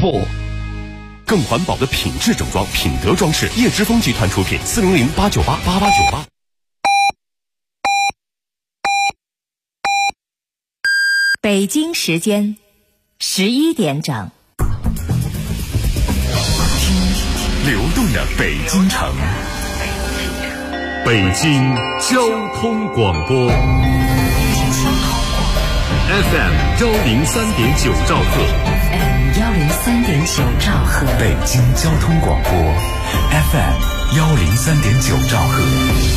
播。更环保的品质整装，品德装饰，叶之峰集团出品，400-898-8898。 北京时间11点整。 流动的北京城，北京交通广播 FM 103.9兆赫 103.9兆赫， 北京交通广播 FM 103.9兆赫。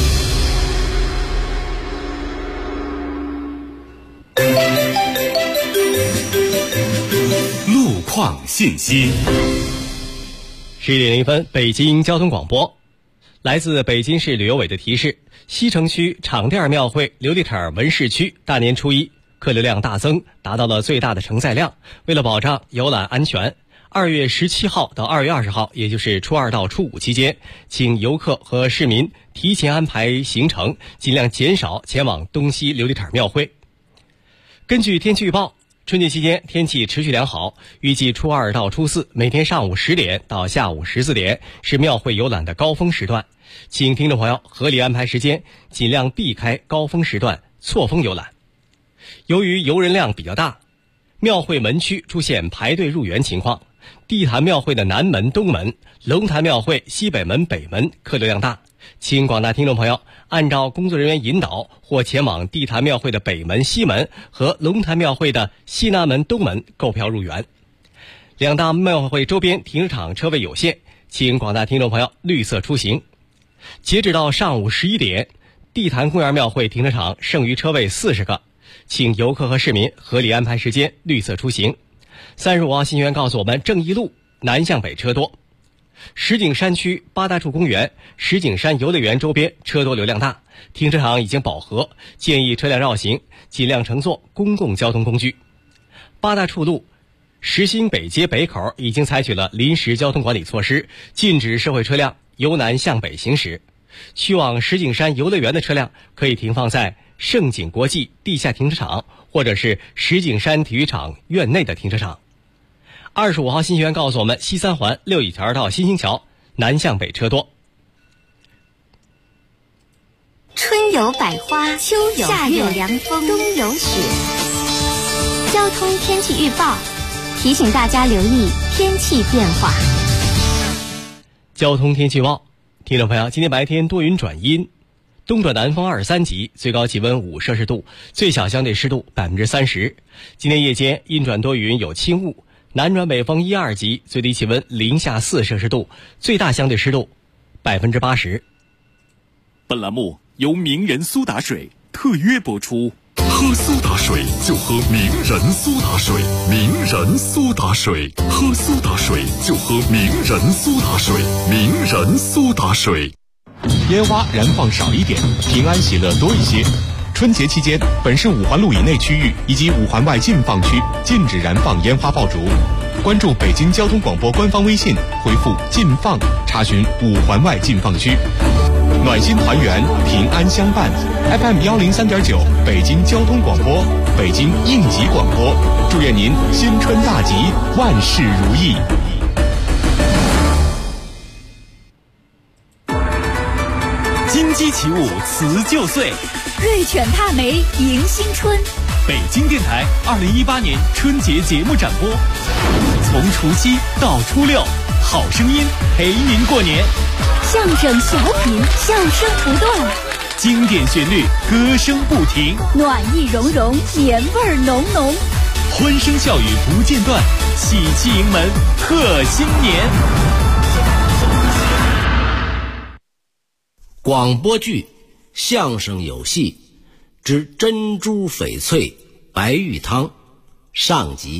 路况信息。 11点01分，北京交通广播。来自北京市旅游委的提示，西城区场店庙会琉璃厂门市区大年初一客流量大增，达到了最大的承载量。为了保障游览安全，2月17号到2月20号，也就是初二到初五期间，请游客和市民提前安排行程，尽量减少前往东西琉璃厂庙会。根据天气预报，春节期间天气持续良好，预计初二到初四每天上午10点到下午14点是庙会游览的高峰时段，请听众朋友合理安排时间，尽量避开高峰时段错峰游览。由于游人量比较大，庙会门区出现排队入园情况，地坛庙会的南门、东门，龙潭庙会西北门、北门客流量大，请广大听众朋友按照工作人员引导或前往地坛庙会的北门、西门和龙潭庙会的西南门、东门购票入园。两大庙会周边停车场车位有限，请广大听众朋友绿色出行。截止到上午11点，地坛公园庙会停车场剩余车位40个，请游客和市民合理安排时间，绿色出行。35号信息员告诉我们，正义路南向北车多。石景山区八大处公园、石景山游乐园周边车多流量大，停车场已经饱和，建议车辆绕行，尽量乘坐公共交通工具。八大处路石兴北街北口已经采取了临时交通管理措施，禁止社会车辆由南向北行驶。去往石景山游乐园的车辆可以停放在盛景国际地下停车场或者是石景山体育场院内的停车场。25号信息员告诉我们，西三环六里桥到新兴桥南向北车多。 春有百花，秋有夏有凉风，冬有雪。交通天气预报提醒大家留意天气变化。 交通天气预报，听众朋友，今天白天多云转阴，东转南风23级，最高气温5摄氏度，最小相对湿度30%。今天夜间阴转多云，有轻雾，南转北风1、2级，最低气温零下4摄氏度，最大相对湿度80%。 本栏目由名人苏打水特约播出。喝苏打水就喝名人苏打水，名人苏打水，喝苏打水就喝名人苏打水，名人苏打水。 烟花燃放少一点，平安喜乐多一些。春节期间，本市5环路以内区域以及5环外禁放区禁止燃放烟花爆竹。关注北京交通广播官方微信，回复“禁放”查询5环外禁放区。暖心团圆，平安相伴。FM 103.9，北京交通广播，北京应急广播，祝愿您新春大吉，万事如意。 金鸡起舞辞旧岁， 瑞犬踏梅迎新春。 北京电台2018年春节节目展播，从除夕到初六，好声音陪您过年。 相声小品，笑声不断， 经典旋律，歌声不停， 暖意融融，年味儿浓浓， 欢声笑语不间断，喜气迎门贺新年。 广播剧《相声有戏之珍珠翡翠白玉汤》上集。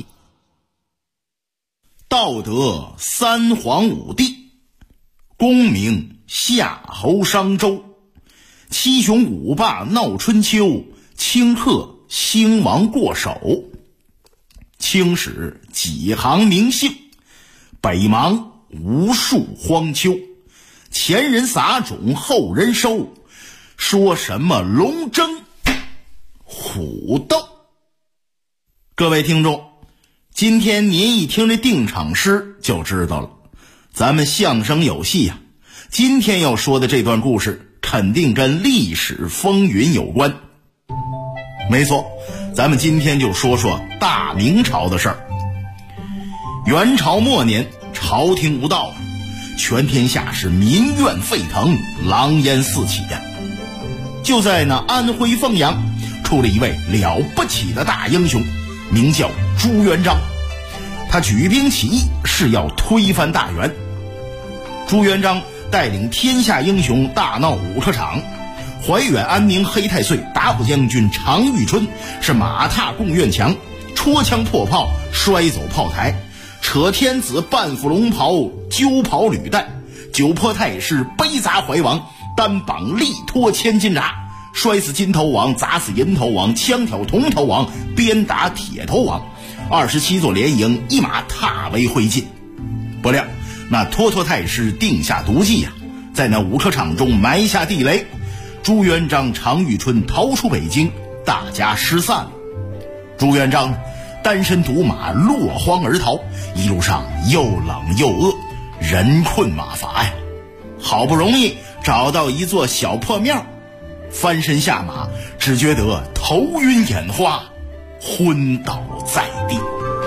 道德三皇五帝，功名夏侯商周，七雄五霸闹春秋，顷刻兴亡过手。青史几行名姓，北邙无数荒丘。前人撒种，后人收，说什么龙争虎斗。各位听众， 今天您一听这定场诗就知道了，咱们相声有戏呀。今天要说的这段故事肯定跟历史风云有关。没错，咱们今天就说说大明朝的事儿。元朝末年，朝廷无道，全天下是民怨沸腾，狼烟四起呀。就在那安徽凤阳出了一位了不起的大英雄，名叫朱元璋。他举兵起义，是要推翻大元。朱元璋带领天下英雄大闹武车场，怀远安宁黑太岁打虎将军常遇春是马踏贡院墙，戳枪破炮，摔走炮台，扯天子半副龙袍，揪跑履带，九坡太师背砸怀王，单绑力拖千斤闸，摔死金头王，砸死银头王，枪挑铜头王，鞭打铁头王，27座连营一马踏为灰烬。不料那托托太师定下毒计呀，在那武车场中埋下地雷，朱元璋、常遇春逃出北京，大家失散了。朱元璋单身独马落荒而逃，一路上又冷又饿，人困马乏呀。好不容易找到一座小破庙，翻身下马，只觉得头晕眼花，昏倒在地。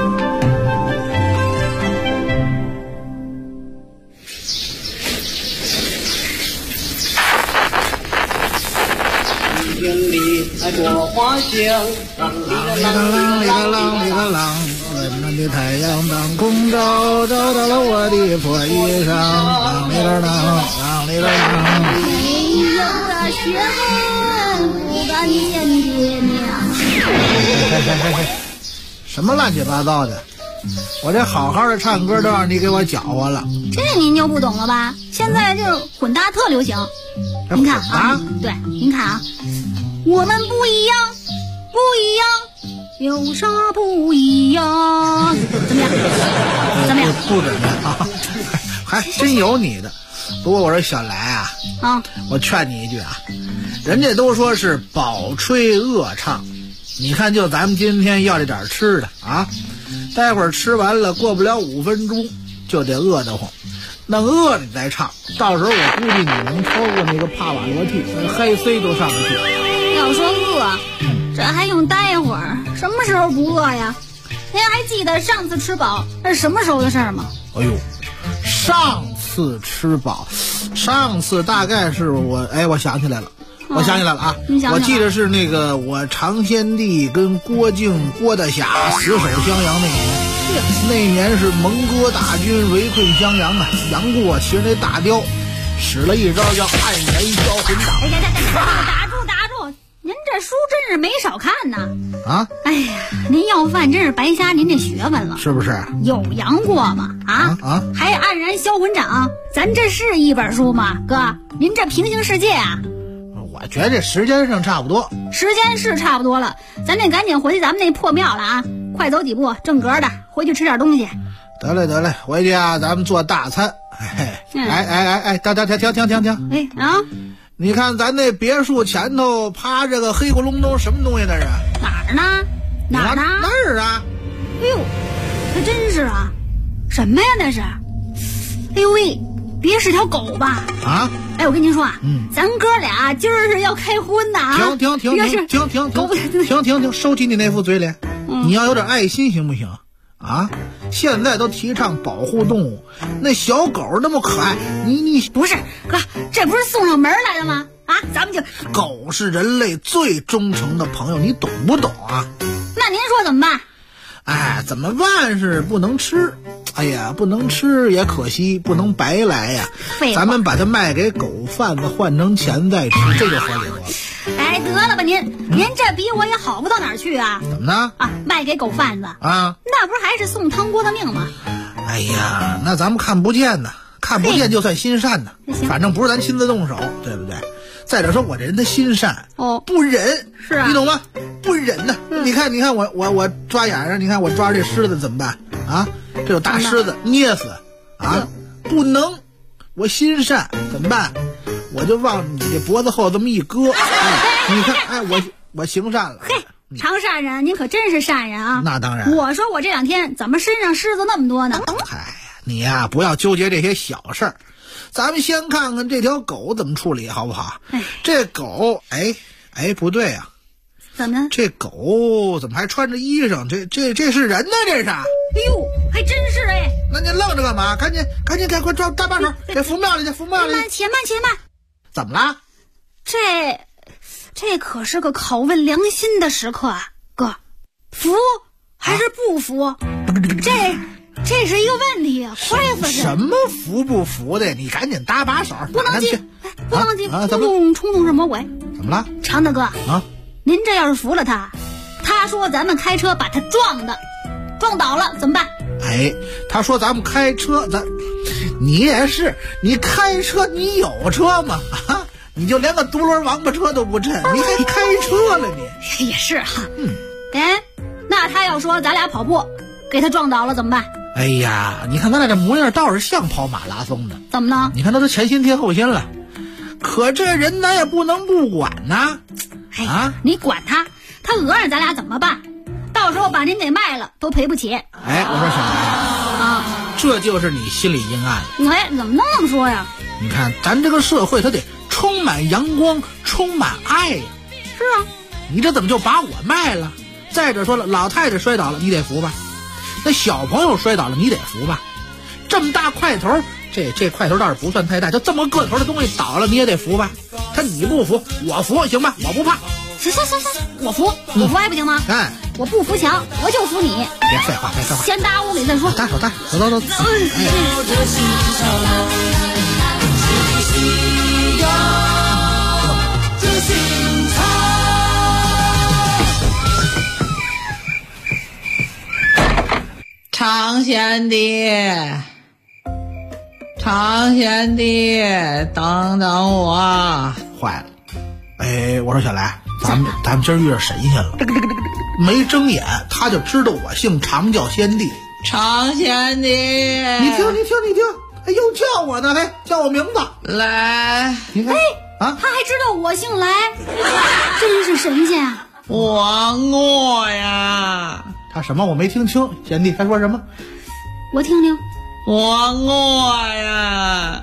园里果花香，啷里个啷，温暖的太阳当空照，照到了我的破衣裳，啷里个啷，啷里个啷。没有个学问，不敢见爹娘。什么乱七八糟的！我这好好的唱歌都让你给我搅和了。 这您就不懂了吧？现在这混搭特流行。您看啊，对，您看啊，我们不一样，不一样，有啥不一样？怎么样？怎么样？ 不怎么样啊，还真有你的。不过我说小来啊，我劝你一句啊，人家都说是饱吹饿唱，你看就咱们今天要这点吃的啊，待会儿吃完了，过不了5分钟就得饿得慌。等饿了你再唱，到时候我估计你能超过那个帕瓦罗蒂，黑 C 都上不去。 要说饿，这还用待会儿？什么时候不饿呀？您还记得上次吃饱那是什么时候的事儿吗？ 哎呦，上次吃饱，上次大概是我想起来了。我想起来了啊！我记得是那个我常先帝跟郭靖、郭大侠死守襄阳那年。那年是蒙哥大军围困襄阳啊，杨过骑着那大雕，使了一招叫黯然销魂掌。 打住！您这书真是没少看呐！ 啊！ 哎呀，您要饭真是白瞎您这学问了， 是不是？ 有杨过吗？还黯然销魂掌，咱这是一本书吗？哥，您这平行世界啊！ 我觉得这时间上差不多， 时间是差不多了，咱得赶紧回去咱们那破庙了啊！快走几步，正格的，回去吃点东西。 得嘞，回去啊，咱们做大餐。哎，停！你看咱那别墅前头趴着个黑咕隆咚什么东西那是？ 哪儿呢？哪儿啊？ 哎呦，还真是啊！什么呀那是？哎呦喂，别是条狗吧？ 啊！ 哎，我跟您说啊，咱哥俩今儿是要开荤的啊！ 停！收起你那副嘴脸，你要有点爱心行不行？啊！现在都提倡保护动物，那小狗那么可爱，你不是哥，这不是送上门来的吗？啊，咱们就狗是人类最忠诚的朋友，你懂不懂啊？ 那您说怎么办？ 哎，怎么办是不能吃？哎呀，不能吃也可惜，不能白来呀。咱们把它卖给狗贩子，换成钱再吃，这就合理了。 哎，得了吧您这比我也好不到哪儿去啊？ 怎么呢？ 啊，卖给狗贩子啊， 那不是还是送汤锅的命吗？ 哎呀，那咱们看不见呢，看不见就算心善呢。反正不是咱亲自动手，对不对？再者说，我这人他心善不忍， 是啊， 你懂吗？不忍呢。你看我抓眼上，你看我抓这狮子怎么办啊？这有大狮子捏死啊，不能，我心善怎么办？我就往你这脖子后这么一搁，你看，我行善了， 常善人，您可真是善人啊！ 那当然。 我说我这2天怎么身上虱子那么多呢？ 嗨，你呀，不要纠结这些小事儿，咱们先看看这条狗怎么处理，好不好？这狗，不对啊。 怎么了？ 这狗怎么还穿着衣裳？这是人呢？这是？哎呦，还真是哎！ 那您愣着干嘛？赶紧，快抓大把手，给扶庙里去，扶庙里。 且慢！ 怎么了？ 这可是个拷问良心的时刻啊，哥，服还是不服？这是一个问题啊，快死人！ 什么服不服的？你赶紧搭把手， 不能急，不能急，冲动是魔鬼。 怎么了？ 常大哥啊，您这要是服了他说咱们开车把他撞倒了怎么办？ 他说咱们开车，你也是，你开车你有车吗？你就连个独轮王八车都不趁，你还开车了你？ 也是哈。那他要说咱俩跑步给他撞倒了怎么办？ 哎呀，你看咱俩这模样倒是像跑马拉松的。 怎么呢？ 你看他都前心贴后心了，可这人咱也不能不管呐。 你管他讹上咱俩怎么办？到时候把您给卖了都赔不起。 我说小白这就是你心里阴暗了。怎么那么说呀？ 你看咱这个社会它得充满阳光，充满爱呀。 是啊， 你这怎么就把我卖了？再者说了，老太太摔倒了你得扶吧，那小朋友摔倒了你得扶吧，这么大块头，这块头倒是不算太大，就这么个头的东西倒了你也得扶吧。你不扶我扶行吧，我不怕。 行，我扶还不行吗？我不扶墙，我就扶你。 别废话， 先搭屋里再说。 搭手，走。 常贤弟，等等我。 坏了，我说小来，咱们今儿遇着神仙了。没睁眼他就知道我姓常，叫先帝。 常贤弟， 你听，又叫我呢，叫我名字来。 你看他还知道我姓来，真是神仙啊！ 我饿呀。 他什么？我没听清，贤弟他说什么？ 我听听。 我饿呀。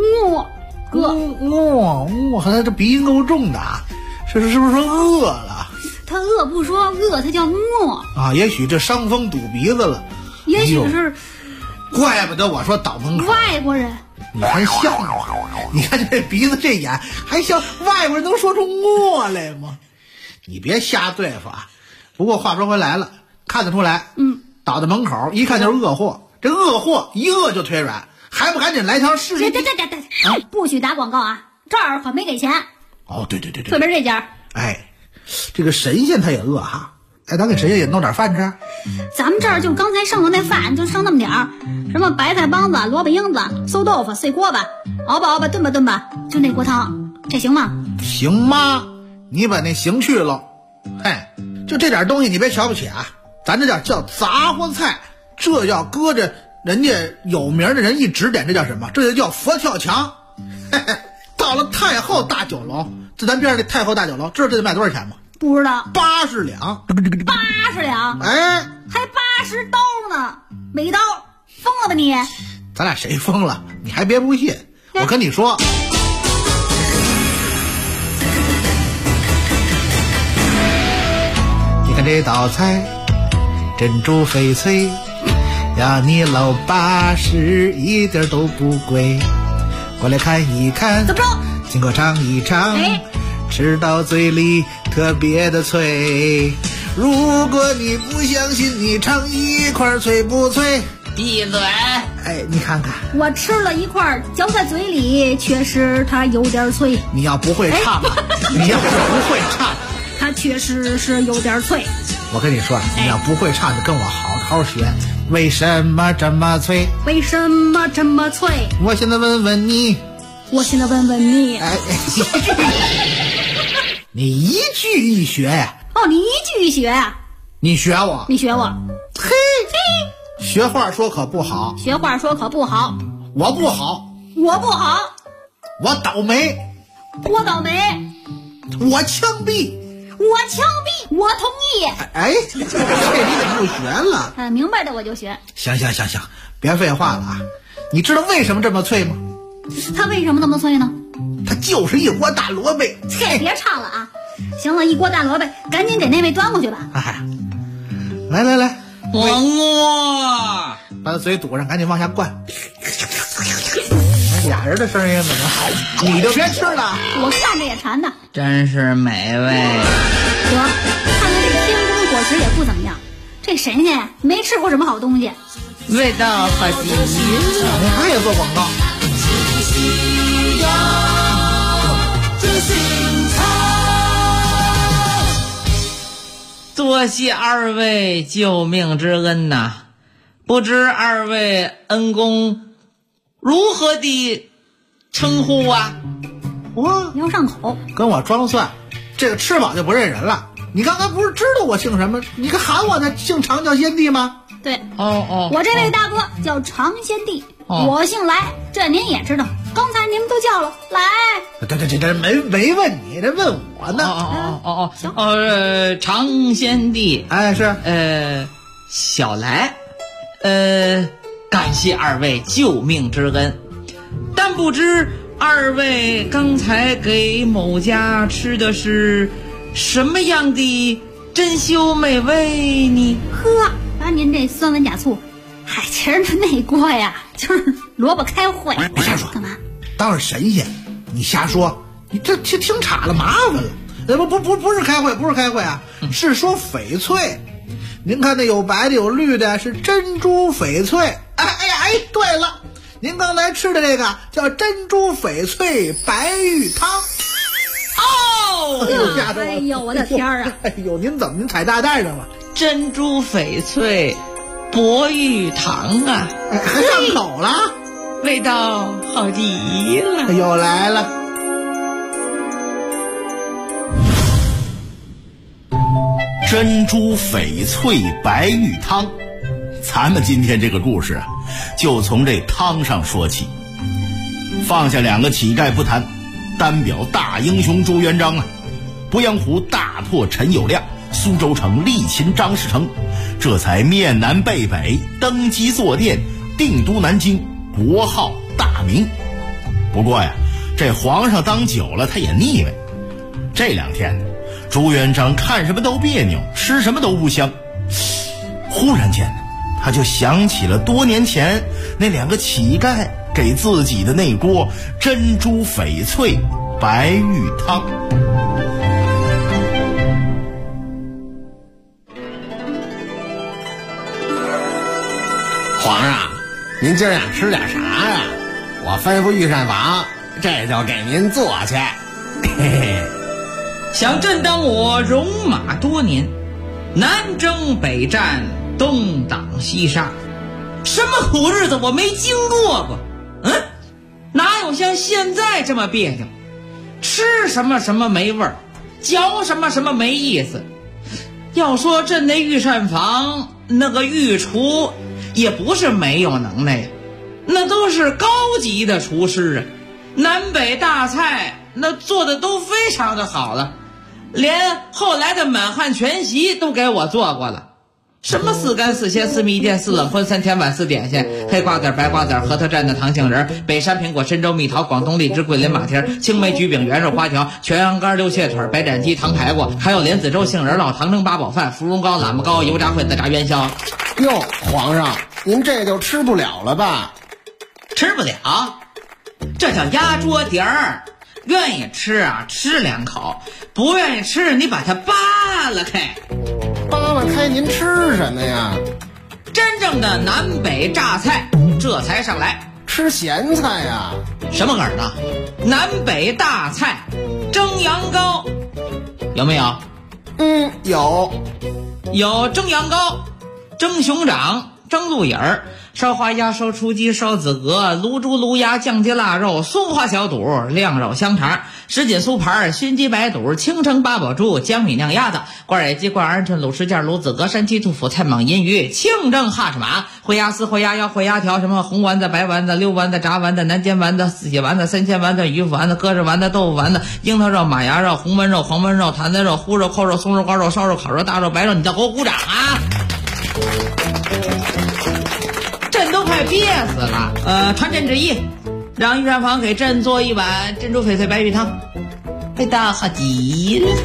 饿，他这鼻音够重的，是不是说饿了？ 他饿不说饿，他叫饿也许这伤风堵鼻子了， 也许是。 怪不得我说倒门口外国人， 你还像吗？你看这鼻子这眼，还像外国人能说出饿来吗？你别瞎对付啊！不过话说回来了，看得出来，倒在门口一看就是饿货，这饿货一饿就腿软，还不赶紧来条试一？ 对，不许打广告啊！这儿可没给钱。 对， 特别是这家。 这个神仙他也饿哈。咱给神仙也弄点饭吃。 咱们这儿就刚才剩的那饭，就剩那么点儿，什么白菜帮子、萝卜缨子、馊豆腐、碎锅巴，熬吧，炖吧，就那锅汤，这行吗？ 行吗？你把那行去了。就这点东西你别瞧不起啊，咱这叫杂货菜，这叫搁着人家有名的人一指点，这叫什么？这就叫佛跳墙。到了太后大酒楼，就咱边上这太后大酒楼，知道这得卖多少钱吗？ 不知道。 80两。 80两？还80刀呢，每刀，疯了吧你？ 咱俩谁疯了？你还别不信，我跟你说，你看这道菜，珍珠翡翠，要你老80一点都不贵。过来看一看， 怎么着？ 经过尝一尝，吃到嘴里特别的脆。如果你不相信，你尝一块脆不脆？ 闭嘴！ 你看看， 我吃了一块，嚼在嘴里，确实它有点脆。 你要不会唱，你要是不会唱， 它确实是有点脆。 我跟你说，你要不会唱，就跟我好好学。为什么这么脆？ 为什么这么脆？ 我现在问问你，你一句一学呀？ 你一句一学呀？ 你学我？嘿，学话说可不好。 学话说可不好。 我不好。 我倒霉。 我枪毙。 我枪毙，我同意。 哎，这你怎么不学了？ 明白的我就学。 行，别废话了啊！你知道为什么这么脆吗？ 它为什么那么脆呢？ 它就是一锅大萝卜。 切，别唱了啊！行了，一锅大萝卜，赶紧给那位端过去吧。 哎，来， 我饿， 把嘴堵上，赶紧往下灌。俩人的声音怎么好？你就别吃了， 我看着也馋呢。 真是美味。 得，看来这天宫果实也不怎么样。这神仙呀，没吃过什么好东西， 味道好极了。 他也做广告。 多谢二位救命之恩呐！不知二位恩公如何地称呼啊？ 我要上口， 跟我装蒜，这个吃饱就不认人了。你刚才不是知道我姓什么？你个喊我呢，姓常叫先帝吗？ 对， 我这位大哥叫常先帝，我姓来，这您也知道。刚才您们都叫了来。 这没问你，这问我呢。 行。常先帝， 是小来，感谢二位救命之恩，但不知二位刚才给某家吃的是什么样的珍馐美味呢？ 呵，把您这酸文假醋，其实那锅呀，就是萝卜开会。 别瞎说， 干嘛？ 当是神仙，你瞎说，你这听岔了，麻烦了。不是开会啊，是说翡翠。您看那有白的有绿的，是珍珠翡翠。哎，对了，您刚才吃的这个叫珍珠翡翠白玉汤。吓着我！ 哎呦，我的天啊！ 哎呦，您踩大蛋上了？ 珍珠翡翠白玉汤啊， 还上口了， 味道好极了。 又来了。 珍珠翡翠白玉汤，咱们今天这个故事啊，就从这汤上说起。放下两个乞丐不谈，单表大英雄朱元璋啊，鄱阳湖大拓陈友谅，苏州城力擒张士诚，这才面南背北，登基坐殿，定都南京，国号大明。不过呀，这皇上当久了他也腻歪。这两天朱元璋看什么都别扭，吃什么都不香。忽然间他就想起了多年前那两个乞丐给自己的那锅珍珠翡翠白玉汤。 皇上，您今儿想吃点啥呀？我吩咐御膳房，这就给您做去。嘿嘿， 想朕当我戎马多年，南征北战，东挡西杀，什么苦日子我没经过。哪有像现在这么别扭？吃什么什么没味儿，嚼什么什么没意思。要说朕那御膳房那个御厨也不是没有能耐呀，那都是高级的厨师啊，南北大菜那做的都非常的好了，连后来的满汉全席都给我做过了。什么四干四鲜四蜜饯四冷荤三甜碗四点心，黑瓜子白瓜子核桃蘸的糖杏仁，北山苹果深州蜜桃广东荔枝桂林马蹄青梅橘饼圆肉花条全羊肝溜蟹腿白斩鸡糖排骨，还有莲子粥杏仁烙糖蒸八宝饭芙蓉糕喇嘛糕油炸烩子炸元宵。 哟，皇上您这就吃不了了吧？ 吃不了，这叫压桌碟儿，愿意吃啊吃两口，不愿意吃你把它扒拉开。 扒拉开您吃什么呀？ 真正的南北榨菜这才上来。 吃咸菜呀？ 什么梗呢？南北大菜蒸羊羔有没有？ 有蒸羊羔，蒸熊掌，蒸鹿眼儿， 烧花鸭、烧雏鸡、烧子鹅、卤猪、卤鸭、酱鸡、腊肉、松花小肚、晾肉香肠、什锦酥盘、熏鸡白肚、青城八宝猪、江米酿鸭子、罐野鸡、罐鹌鹑、卤什件、卤子鹅、山鸡、杜甫、菜蟒、银鱼、清蒸哈什马、烩鸭丝、烩鸭腰、烩鸭条，什么红丸子、白丸子、溜丸子、炸丸子、南煎丸子、四喜丸子、三鲜丸子、鱼腐丸子、鸽子丸子、豆腐丸子、樱桃肉、马牙肉、红焖肉、黄焖肉、坛子肉、烀肉、扣肉、松肉、高肉、烧肉、烤肉、大肉、白肉，你再给我鼓掌啊！朕都快憋死了。传朕旨意，让御膳房给朕做一碗珍珠翡翠白玉汤，味道好极了。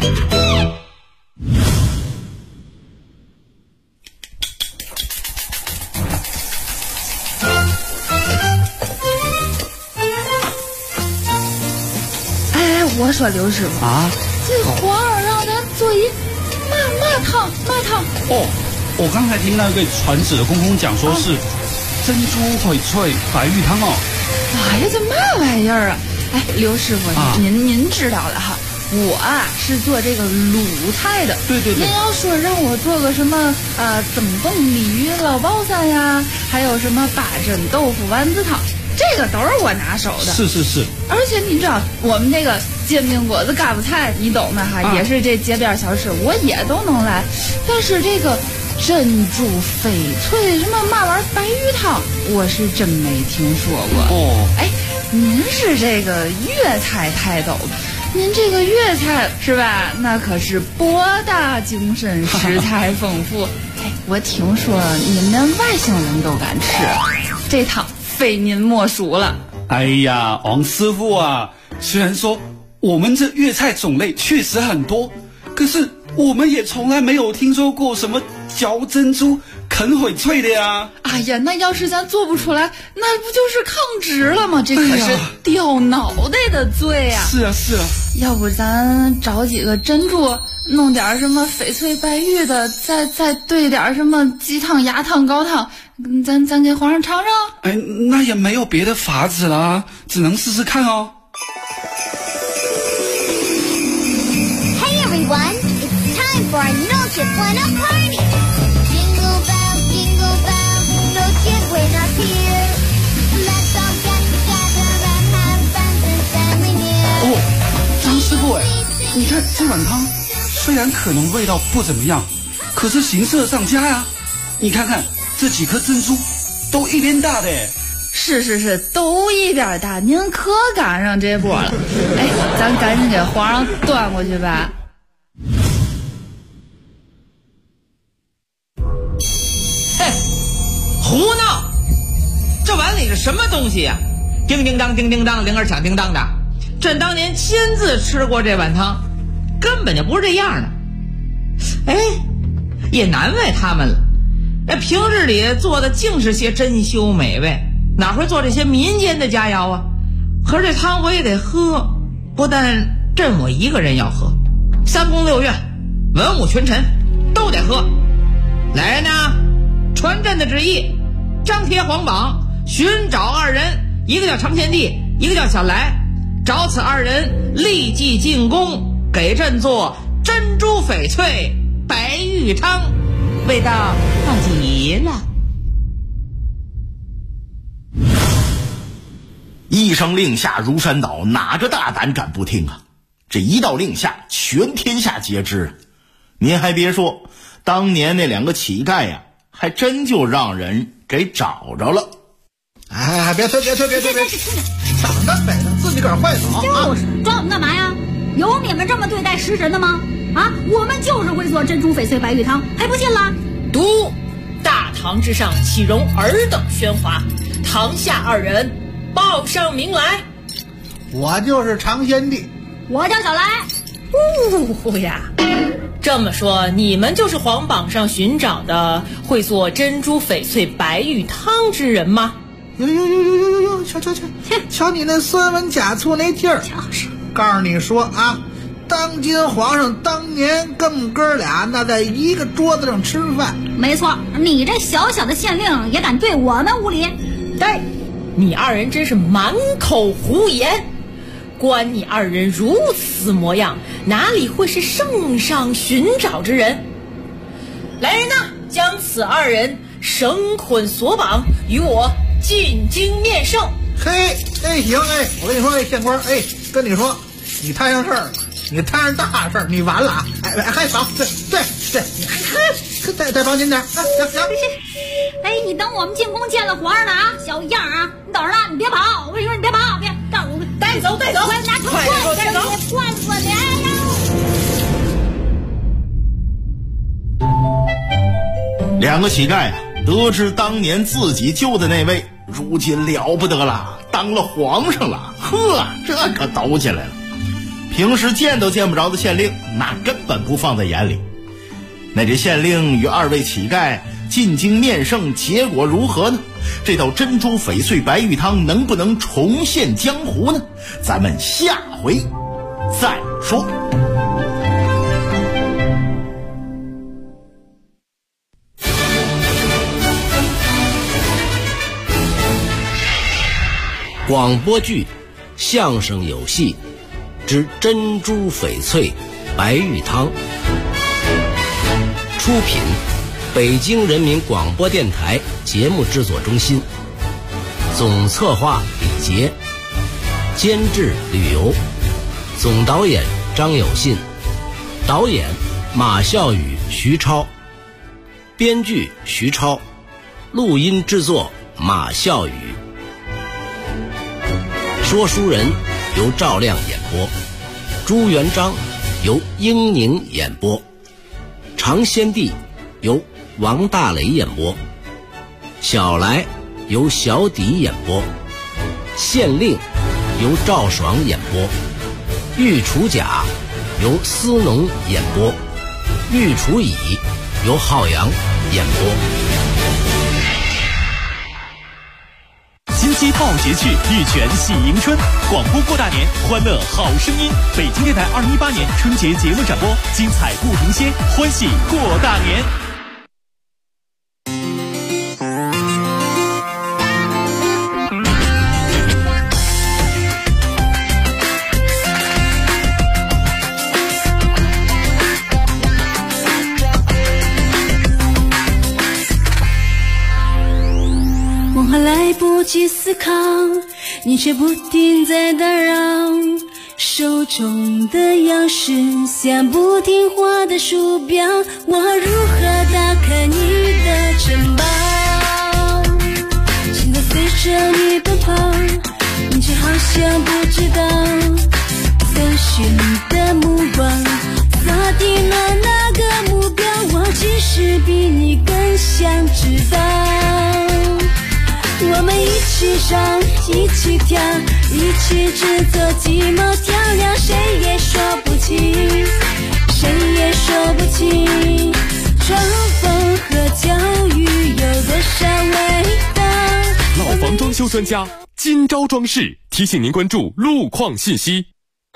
哎，我说刘师傅啊，这皇上让咱做一嘛汤。 哦，我刚才听那个传旨的公公讲说是珍珠翡翠白玉汤哦。 哎呀，这嘛玩意儿啊！哎，刘师傅，您知道了哈，我是做这个鲁菜的。对。您要说让我做个什么增蹦鲤鱼老包饭呀，还有什么八珍豆腐丸子汤，这个都是我拿手的。是。而且你知道我们这个煎饼果子嘎巴菜，你懂的哈，也是这街边小吃，我也都能来。但是这个珍珠翡翠什么嘛玩意儿白玉汤，我是真没听说过。哦，哎，您是这个粤菜泰斗，您这个粤菜是吧？那可是博大精深，食材丰富。哎，我听说你们外星人都敢吃，这汤非您莫属了。 哎呀，王师傅啊，虽然说我们这粤菜种类确实很多，可是我们也从来没有听说过什么嚼珍珠啃翡翠的呀。 哎呀，那要是咱做不出来，那不就是抗职了吗？这可是掉脑袋的罪啊！ 是啊。 要不咱找几个珍珠，弄点什么翡翠白玉的，再兑点什么鸡汤、鸭汤、高汤，咱给皇上尝尝。 哎，那也没有别的法子了，只能试试看哦。 Hey everyone, it's time for our Noche Buena party. Jingle bells, Noche Buena here. Let's all get together and have friends and family near. 哦，张师傅哎，你看这碗汤，虽然可能味道不怎么样，可是形色上佳呀。你看看这几颗珍珠，都一边大的哎。 是，都一边大，您可赶上这波了。哎，咱赶紧给皇上端过去吧。 嘿，胡闹！这碗里是什么东西呀？叮叮当，叮叮当，铃儿响叮当的。朕当年亲自吃过这碗汤，根本就不是这样的。哎，也难为他们了。那平日里做的竟是些珍馐美味，哪会做这些民间的佳肴啊？可是这汤我也得喝，不但朕我一个人要喝，三宫六院、文武群臣都得喝。来人呐，传朕的旨意，张贴皇榜，寻找二人，一个叫常贤弟，一个叫小来，找此二人立即进宫，给朕做珍珠翡翠白玉汤，味道好极了。 一声令下如山倒，哪个大胆敢不听啊？这一道令下，全天下皆知。您还别说，当年那两个乞丐呀，还真就让人给找着了。 哎，别推，挡着北的，自己个儿坏走。 就是抓我们干嘛呀？有你们这么对待食神的吗？啊，我们就是会做珍珠翡翠白玉汤，还不信了？ 读大堂之上岂容尔等喧哗？堂下二人报上名来。 我就是常贤弟， 我叫小来。 呀，这么说你们就是皇榜上寻找的会做珍珠翡翠白玉汤之人吗？ 哟，瞧你那酸文假醋那劲儿，告诉你说啊，当今皇上当年跟我们哥俩那在一个桌子上吃饭。 没错，你这小小的县令也敢对我们无礼？ 对，你二人真是满口胡言。观你二人如此模样，哪里会是圣上寻找之人？来人呐，将此二人绳捆索绑，与我进京面圣。 嘿，行，我跟你说，县官，跟你说，你摊上事儿了，你摊上大事儿，你完了啊！还绑，对，再绑紧点，行。 你等我们进宫见了皇上了啊，小样啊！你等着了，你别跑！我跟你说，你别跑，别让我带走，快拿头快带走，换我来呀！两个乞丐啊，得知当年自己救的那位，如今了不得了，当了皇上了，这可抖起来了。平时见都见不着的县令，那根本不放在眼里。那这县令与二位乞丐进京面圣，结果如何呢？这道珍珠翡翠白玉汤能不能重现江湖呢？咱们下回再说。 广播剧、相声有戏之珍珠翡翠白玉汤，出品北京人民广播电台节目制作中心，总策划李杰，监制吕游，总导演张有信，导演马孝宇、徐超，编剧徐超，录音制作马孝宇。说书人由赵亮演播，朱元璋由英宁演播，常先帝由王大雷演播，小来由小迪演播，县令由赵爽演播，御厨甲由司农演播，御厨乙由浩洋演播。 金鸡报捷趣，玉泉喜迎春，广播过大年，欢乐好声音。北京电台2018年春节节目展播，精彩不停歇，欢喜过大年。 来不及思考，你却不停在打扰，手中的钥匙像不听话的鼠标，我如何打开你的城堡？心在随着你奔跑，你却好像不知道，搜寻的目光锁定了那个目标，我其实比你更想知道。我们一起唱，一起跳，一起制作鸡毛调料，谁也说不清，谁也说不清，窗风和教育有多少味道。 老房装修专家今朝装饰提醒您关注路况信息。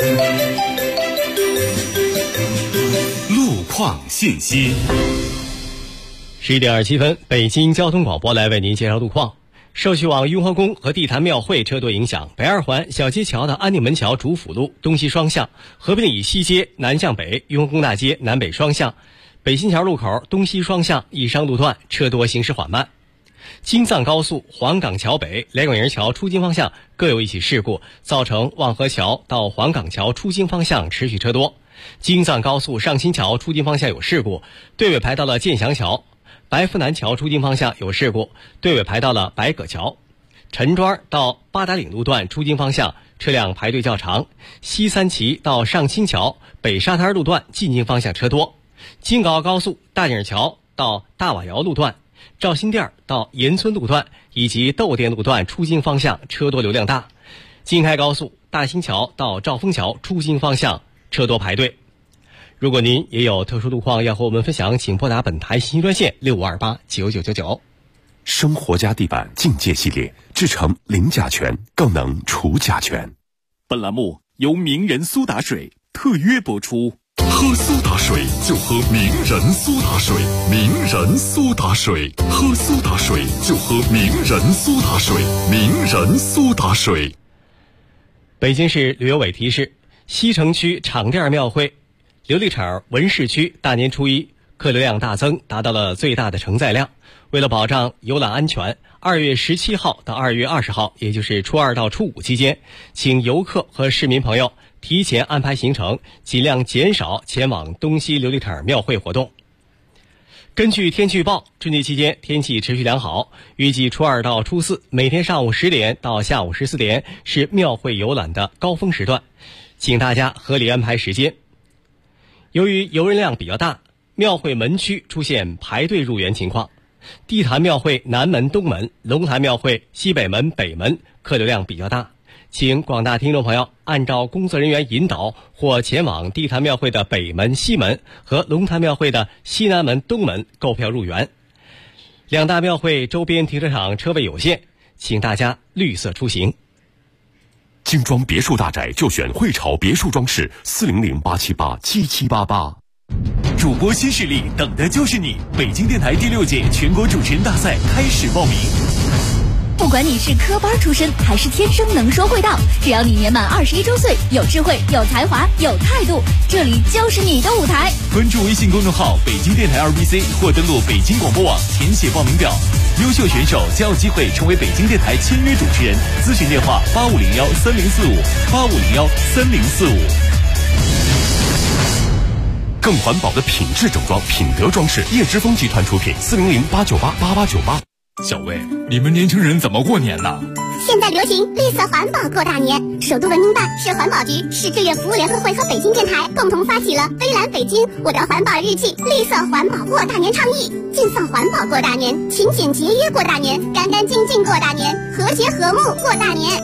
路况信息。 11点27分，北京交通广播来为您介绍路况。受去往雍和宫和地坛庙会车多影响，北二环小街桥的安定门桥主辅路东西双向，合并以西街南向北，雍和宫大街南北双向，北新桥路口东西双向义商路段车多，行驶缓慢。京藏高速黄岗桥北连广营桥出京方向各有一起事故，造成望河桥到黄岗桥出京方向持续车多。京藏高速上新桥出京方向有事故，队尾排到了建祥桥。白福南桥出京方向有事故，队尾排到了白葛桥。陈庄到八达岭路段出京方向车辆排队较长，西三旗到上新桥北沙滩路段进京方向车多。京港澳高速大井桥到大瓦窑路段、赵新店到盐村路段以及窦店路段出京方向车多流量大。京开高速大兴桥到兆丰桥出京方向车多排队。如果您也有特殊路况要和我们分享，请拨打本台信息专线65289999。 生活家地板境界系列，制成零甲醛，更能除甲醛。 本栏目由名人苏打水特约播出。 喝苏打水就喝名人苏打水，名人苏打水，喝苏打水就喝名人苏打水，名人苏打水。 北京市旅游委提示，西城区场店庙会琉璃厂文市区大年初一客流量大增，达到了最大的承载量。 为了保障游览安全，2月17号到2月20号，也就是初2到初5期间，请游客和市民朋友提前安排行程，尽量减少前往东西琉璃塔庙会活动。根据天气预报，春节期间天气持续良好，预计初2到初4每天上午10点到下午14点是庙会游览的高峰时段，请大家合理安排时间。由于游人量比较大，庙会门区出现排队入园情况，地坛庙会南门、东门，龙潭庙会西北门、北门客流量比较大，请广大听众朋友按照工作人员引导或前往地坛庙会的北门、西门和龙潭庙会的西南门、东门购票入园。两大庙会周边停车场车位有限，请大家绿色出行。 精装别墅大宅就选汇潮别墅装饰，400-878-7788。 主播新势力，等的就是你！北京电台第6届全国主持人大赛开始报名。 不管你是科班出身还是天生能说会道，只要你年满21周岁，有智慧、有才华、有态度，这里就是你的舞台。 关注微信公众号北京电台2BC 或登录北京广播网填写报名表，优秀选手将有机会成为北京电台签约主持人。咨询电话8501-3045，8501-3045。 更环保的品质整装，品德装饰，叶之峰集团出品，400-898-8898。 小魏，你们年轻人怎么过年呢？ 现在流行绿色环保过大年，首都文明办、市环保局、市志愿服务联合会和北京电台共同发起了“微蓝北京，我的环保日记”绿色环保过大年倡议，尽放环保过大年，勤俭节约过大年，干干净净过大年，和谐和睦过大年。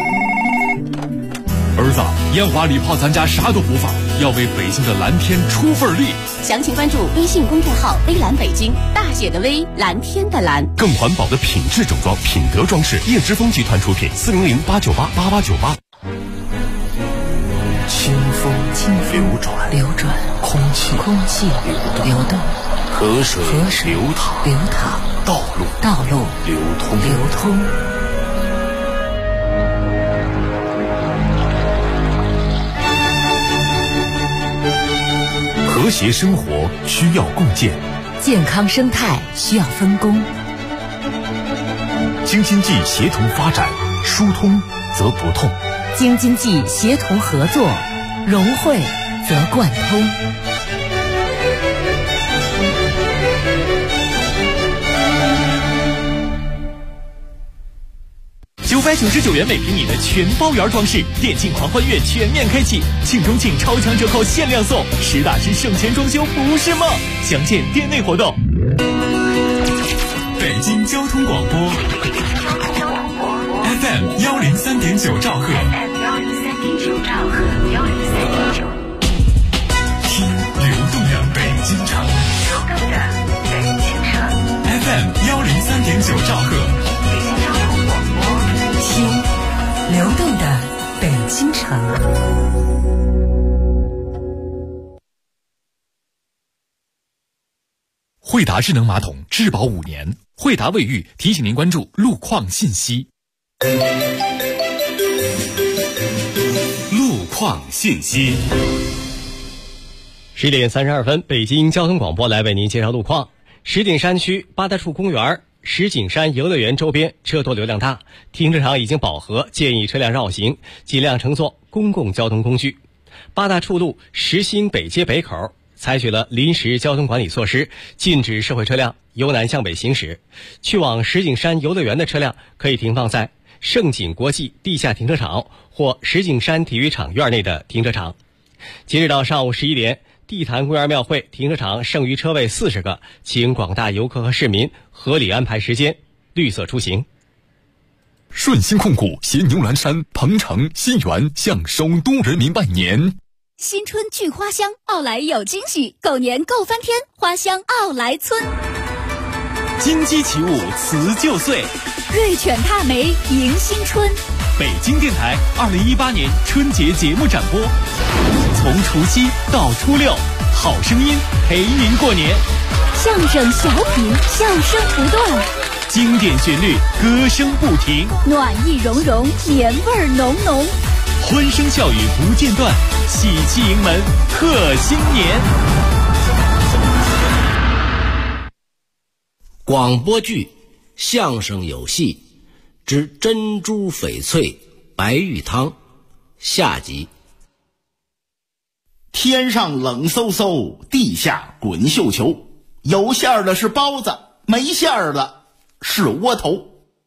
儿子，烟花礼炮咱家啥都不放，要为北京的蓝天出份力。 详情关注微信公众号“微蓝北京”，大写的微，蓝天的蓝。 更环保的品质整装，品德装饰，叶之峰集团出品，400-898-8898。 清风流转，空气流动，河水流淌，道路流通。 和谐生活需要共建， 健康生态需要分工。 京津冀协同发展，疏通则不痛； 京津冀协同合作，融汇则贯通。 999元每平米的全包圆装饰，电竞狂欢月全面开启，庆中庆超强折扣限量送，实打实省钱装修不是梦。详见店内活动。 北京交通广播 FM 103.9兆赫，听流动的北京城，FM 103.9兆赫。 听流动的北京城。 惠达智能马桶质保5年，惠达卫浴提醒您关注路况信息。 路况信息。 10点32分，北京交通广播来为您介绍路况。石景山区八大处公园、石景山游乐园周边车多流量大，停车场已经饱和，建议车辆绕行，尽量乘坐公共交通工具。八大处路石兴北街北口采取了临时交通管理措施，禁止社会车辆由南向北行驶。去往石景山游乐园的车辆可以停放在盛景国际地下停车场或石景山体育场院内的停车场。截止到上午11点，地坛公园庙会停车场剩余车位40个，请广大游客和市民合理安排时间，绿色出行。 顺鑫控股携牛栏山、鹏城、新源向首都人民拜年。 新春聚花香，奥莱有惊喜，狗年够翻天，花香奥莱村。 金鸡起舞辞旧岁， 瑞犬踏梅迎新春。 北京电台2018年春节节目展播，从除夕到初六，好声音陪您过年。 相声小品，笑声不断， 经典旋律，歌声不停， 暖意融融，年味浓浓， 欢声笑语不间断，喜气迎门贺新年。 广播剧、相声有戏之珍珠翡翠白玉汤下集。 天上冷飕飕，地下滚绣球，有馅儿的是包子，没馅儿的是窝头。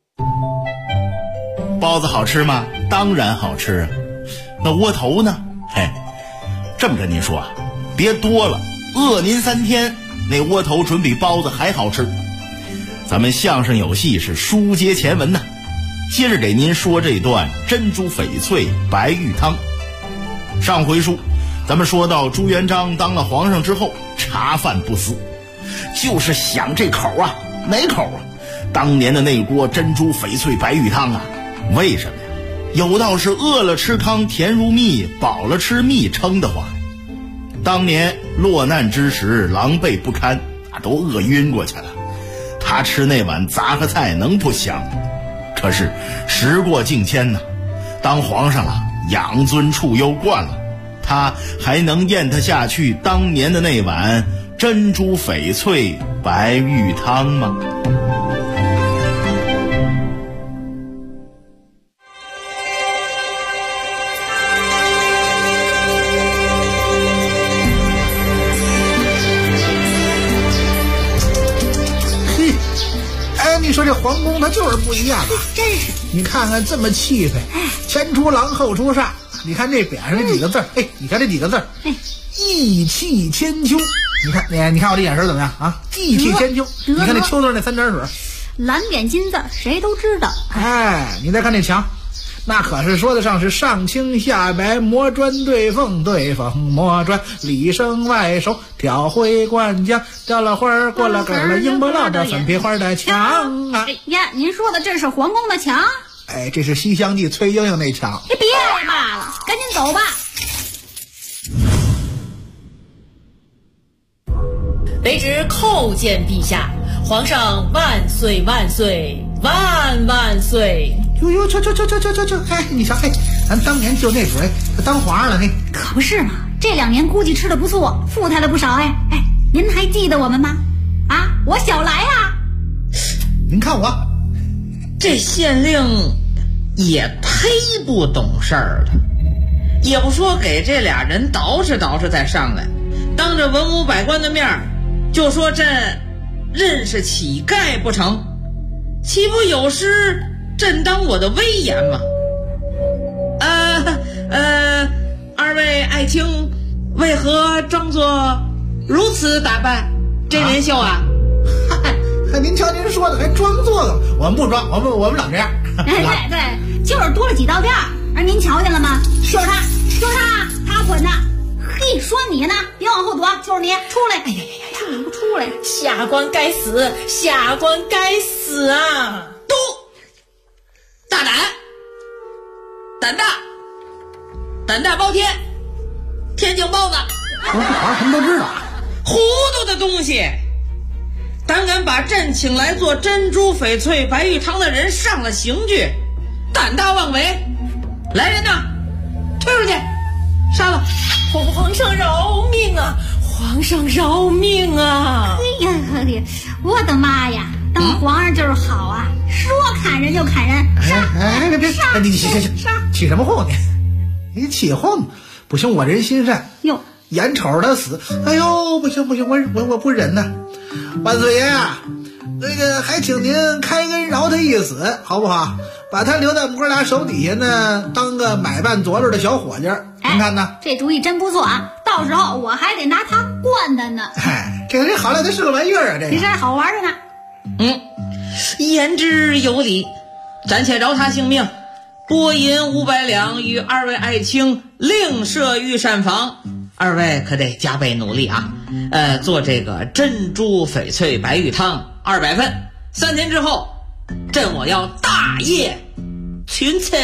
包子好吃吗？当然好吃啊。那窝头呢？嘿，这么跟您说啊，别多了，饿您3天，那窝头准比包子还好吃。咱们相声有戏是书接前文呐，接着给您说这段珍珠翡翠白玉汤。上回书咱们说到朱元璋当了皇上之后，茶饭不思，就是想这口啊，哪口啊？当年的那锅珍珠翡翠白玉汤啊，为什么呀？有道是饿了吃糠甜如蜜，饱了吃蜜撑得慌。当年落难之时狼狈不堪，都饿晕过去了，他吃那碗杂合菜能不香？可是时过境迁呐，当皇上了，养尊处优惯了，他还能咽得下去当年的那碗珍珠翡翠白玉汤吗？ 你说这皇宫它就是不一样啊， 真是！ 你看看这么气派，前出狼后出煞。你看这匾上这几个字，你看这几个字，义气千秋。你看我这眼神怎么样啊？义气千秋。你看那秋字那3点水， 蓝匾金字，谁都知道。 你再看这墙，那可是说得上是上青下白，磨砖对缝，对缝磨砖，里生外熟，挑灰灌浆，掉了花儿过了根儿了，硬不落的粉皮花的墙啊！ 哎呀，您说的这是皇宫的墙？ 这是《西厢记》崔莺莺那墙。 别挨骂了，赶紧走吧。 卑职叩见陛下，皇上万岁万岁万万岁！ 哟，这，你瞧，咱当年就那主他当皇上了， 可不是嘛。这2年估计吃的不错，富态了不少。您还记得我们吗？啊，我小来啊。 您看我， 这县令也忒不懂事儿了，也不说给这俩人捯饬捯饬再上来，当着文武百官的面就说朕认识乞丐不成，岂不有失朕当我的威严吗？二位爱卿为何装作如此打扮？这年秀啊！ 您瞧您说的，还装作呢？我们不装，我们老这样。 对，就是多了几道店。而您瞧见了吗？就是他滚的。嘿，说你呢，别往后躲，就是你，出来！哎呀，你不出来， 下官该死，下官该死啊！ 都大胆大，胆大包天，天津包子， 我这好像什么都知道。 糊涂的东西！胆敢把朕请来做珍珠翡翠白玉汤的人上了刑具，胆大妄为！来人呐，推出去，杀了！ 皇上饶命啊！皇上饶命啊！ 哎呀，我的妈呀！当皇上就是好啊，说砍人就砍人，杀！ 别杀！你起什么哄你起哄不行，我人心善哟， 眼瞅着他死，哎呦，不行，我不忍呐！万岁爷啊，那个还请您开恩饶他一死，好不好？把他留在我们哥俩手底下呢，当个买办佐料的小伙计。您看呢？ 这主意真不错啊！到时候我还得拿他惯他呢。 这个人好赖，他是个玩意儿啊！这还好玩着呢。 言之有理，暂且饶他性命，拨银500两与二位爱卿另设御膳房。二位可得加倍努力啊！做这个珍珠翡翠白玉汤200份，3天之后，朕我要大业群臣。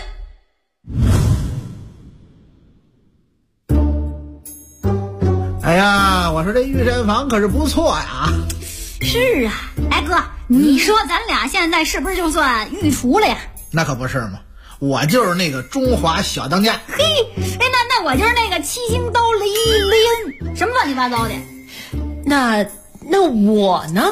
哎呀，我说这御膳房可是不错呀！ 是啊，哥，你说咱俩现在是不是就算御厨了呀？ 那可不是嘛，我就是那个中华小当家。 嘿，那我就是那个7星刀李林，什么乱七八糟的。 那我呢？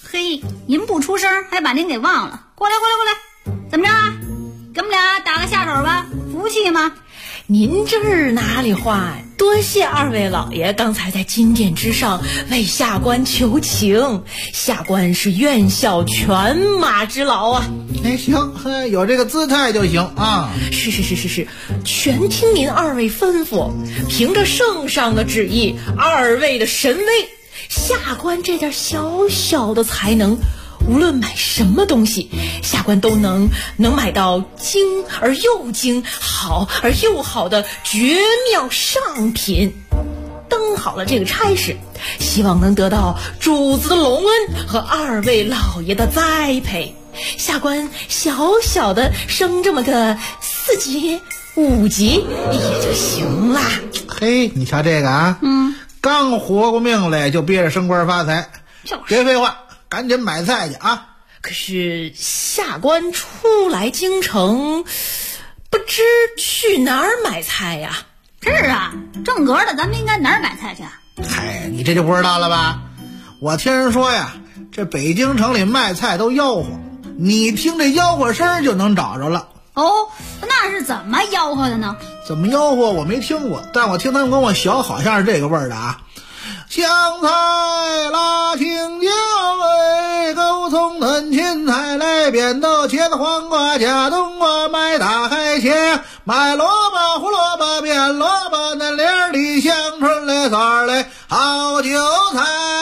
嘿，您不出声，还把您给忘了。过来，怎么着？给我们俩打个下手吧，服气吗？ 您这儿哪里话呀？多谢二位老爷刚才在金殿之上为下官求情，下官是愿效犬马之劳啊。 行，有这个姿态就行啊。 是，全听您二位吩咐。凭着圣上的旨意，二位的神威，下官这点小小的才能，无论买什么东西，下官都能买到精而又精，好而又好的绝妙上品。登好了这个差事，希望能得到主子的隆恩和二位老爷的栽培。下官小小的升这么个4级5级也就行啦。 嘿，你瞧这个啊，刚活过命来就憋着升官发财，别废话，赶紧买菜去啊！ 可是下官初来京城，不知去哪儿买菜呀？ 是啊，正格的，咱们应该哪儿买菜去啊？ 嗨，你这就不知道了吧？我听人说呀，这北京城里卖菜都吆喝，你听这吆喝声就能找着了。 哦，那是怎么吆喝的呢？ 怎么吆喝我没听过，但我听他们跟我学，好像是这个味儿的啊。香菜辣青椒勾葱嫩芹菜来扁豆茄子黄瓜加冬瓜买大海茄买萝卜胡萝卜变萝卜嫩莲里香椿嘞蒜嘞好韭菜。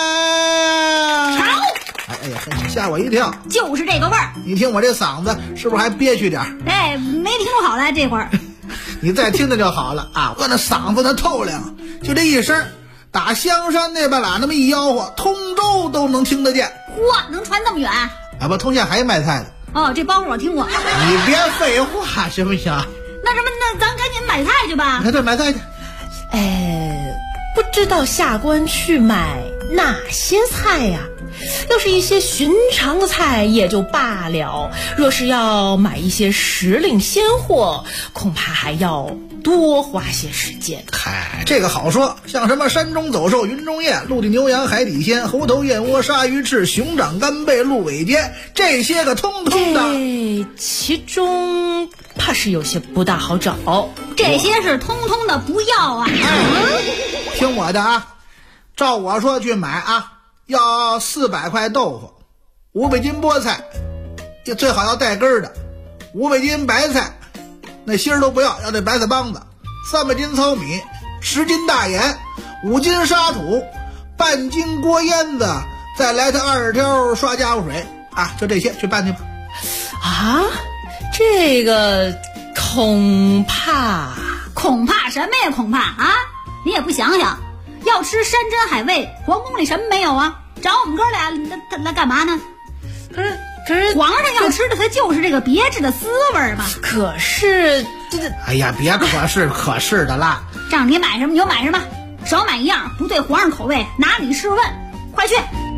哎呀，你吓我一跳！ 就是这个味儿。 你听我这嗓子是不是还憋屈点？ 哎，没听出好来这会儿。 你再听听就好了啊！我那嗓子那透亮，就这一声，打香山那半拉那么一吆喝，通州都能听得见。 哇，能传这么远？ 啊不，通县还卖菜的。 哦，这包袱我听过。 你别废话行不行？ 那咱赶紧买菜去吧。 对，买菜去。 不知道下官去买哪些菜呀？要是一些寻常的菜也就罢了，若是要买一些时令鲜货，恐怕还要多花些时间。 嗨，这个好说，像什么山中走兽、云中雁、陆地牛羊、海底鲜、猴头燕窝、鲨鱼翅、熊掌干贝、鹿尾尖，这些个通通的， 其中怕是有些不大好找。 这些是通通的不要啊！ 听我的啊，照我说去买啊，要400块豆腐，500斤菠菜，最好要带根儿的，500斤白菜，那芯儿都不要，要这白菜帮子，300斤糙米，10斤大盐，5斤沙土，半斤锅烟子，再来它20条刷家伙水啊，就这些，去办去吧。 啊，这个恐怕什么呀？恐怕啊！你也不想想，要吃山珍海味，皇宫里什么没有啊？找我们哥俩来干嘛呢？ 可是皇上要吃的他就是这个别致的滋味嘛。 可是哎呀，别可是的啦！ 让你买什么你就买什么，少买一样不对皇上口味，哪里试问？快去！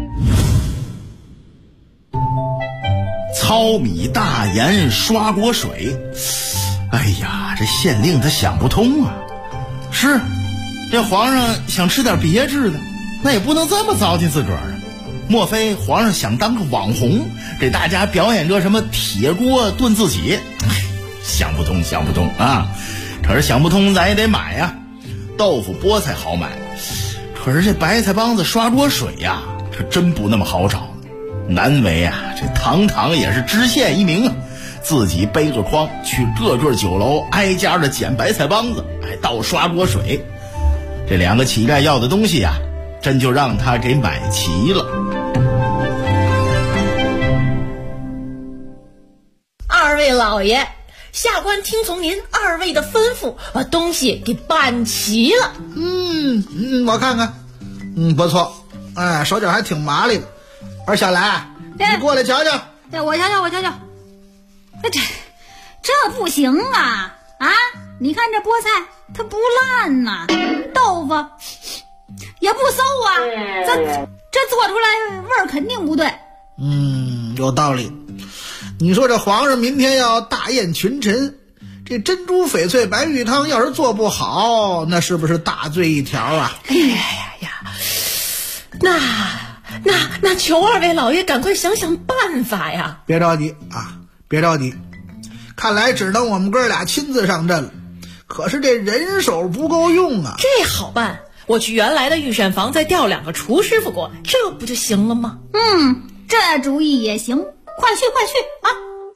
糙米大盐刷锅水，哎呀，这县令他想不通啊！是，这皇上想吃点别致的，那也不能这么糟践自个儿啊！莫非皇上想当个网红，给大家表演个什么铁锅炖自己？想不通啊！可是想不通，咱也得买呀。豆腐菠菜好买，可是这白菜帮子刷锅水呀，可真不那么好找。难为啊，这堂也是知县一名啊，自己背着筐去个酒楼挨家的捡白菜帮子，倒刷锅水。这2个乞丐要的东西啊，真就让他给买齐了。 二位老爷，下官听从您二位的吩咐，把东西给办齐了。 我看看，不错，手脚还挺麻利的。我说小来，你过来瞧瞧。 对，我瞧瞧。这不行啊！啊，你看这菠菜它不烂呐，豆腐也不馊啊，这做出来味儿肯定不对。 有道理。你说这皇上明天要大宴群臣，这珍珠翡翠白玉汤要是做不好，那是不是大罪一条啊？ 哎呀， 那求二位老爷赶快想想办法呀！ 别着急啊，别着急，看来只能我们哥俩亲自上阵了。可是这人手不够用啊。 这好办，我去原来的御膳房再调2个厨师傅过来，这不就行了吗？ 这主意也行，快去啊！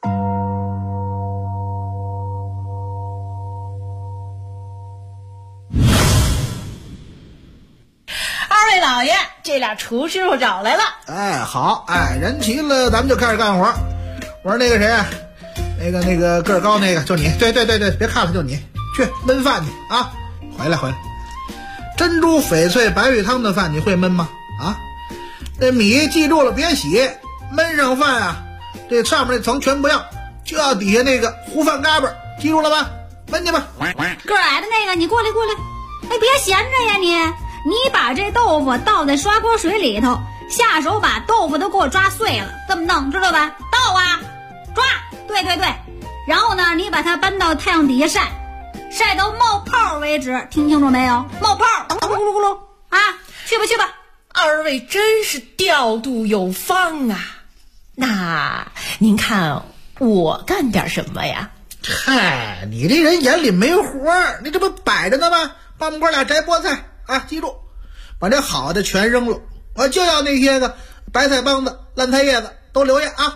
二位老爷，这俩厨师傅找来了。 好，人齐了，咱们就开始干活。我说那个谁啊，那个个儿高那个，就你。对，别看了，就你去焖饭去啊！回来。珍珠翡翠白玉汤的饭你会焖吗？啊，这米记住了别洗，焖上饭啊，这上面那层全不要，就要底下那个糊饭嘎巴，记住了吧？焖去吧。 个儿矮的那个，你过来。别闲着呀你把这豆腐倒在刷锅水里头，下手把豆腐都给我抓碎了，这么弄知道吧？倒啊，抓，对，然后呢，你把它搬到太阳底下晒到冒泡为止，听清楚没有？冒泡，咕噜咕噜啊，去吧。 二位真是调度有方啊！那您看我干点什么呀？ 嗨，你这人眼里没活儿，你这不摆着呢吗？帮我们哥俩摘菠菜啊！记住，把这好的全扔了，我就要那些个白菜帮子、烂菜叶子都留下啊！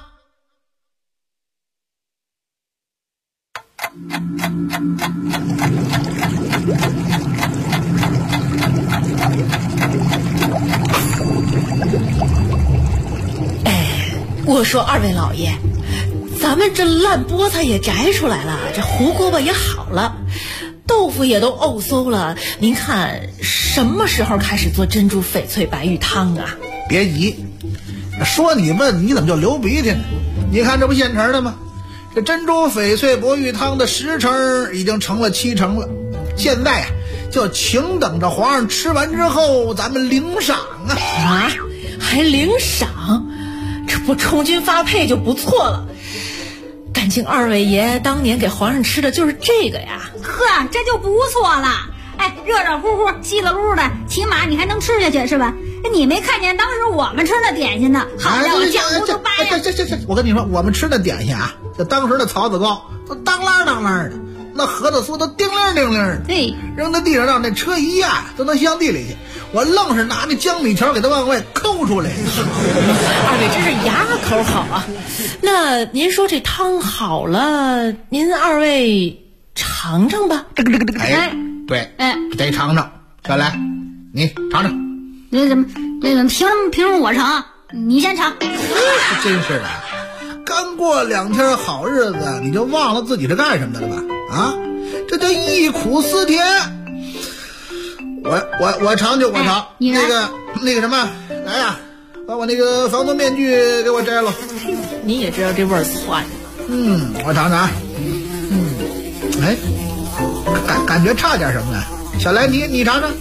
我说二位老爷，咱们这烂菠菜也摘出来了，这糊锅巴也好了，豆腐也都沤馊了，您看什么时候开始做珍珠翡翠白玉汤啊？ 别急，说你问你怎么就流鼻涕呢？你看这不现成的吗？这珍珠翡翠白玉汤的10成已经成了7成了，现在啊就请等着皇上吃完之后咱们领赏啊！ 还领赏？这不充军发配就不错了。感情二位爷当年给皇上吃的就是这个呀。 呵，这就不错了。热热乎乎稀了噜的，起码你还能吃下去是吧？你没看见当时我们吃的点心呢？好家伙，酱糊都掰了。 这，我跟你说，我们吃的点心啊，这当时的槽子糕都当啷的，那核桃酥都叮铃叮铃的， 对， 扔在地上让那车一压都能镶地里去。我愣是拿那江米条给它往外抠出来。 二位真是牙口好啊！那您说这汤好了，您二位尝尝吧。 对，得尝尝。小来，你尝尝。 那怎么凭什么我尝？你先尝。 真是的，刚过2天好日子，你就忘了自己是干什么的了吧？啊，这叫忆苦思甜。我尝就我尝，那个什么，来呀，把我那个防毒面具给我摘了。 你也知道这味儿窜。 我尝尝。感觉差点什么呢？小来，你尝尝。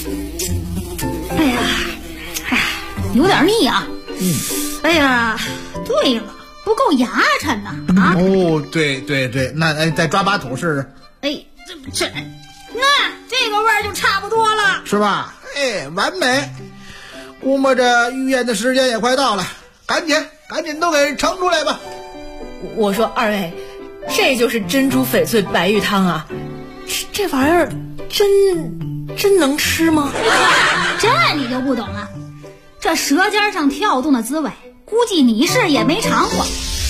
有点腻啊。对了，不够牙碜呐。 对，那再抓把土试试。 这个味儿就差不多了， 是吧？完美。估摸着御宴的时间也快到了，赶紧都给盛出来吧。 我说二位，这就是珍珠翡翠白玉汤啊，这玩意儿真能吃吗？ 这你就不懂了，这舌尖上跳动的滋味，估计你是也没尝过。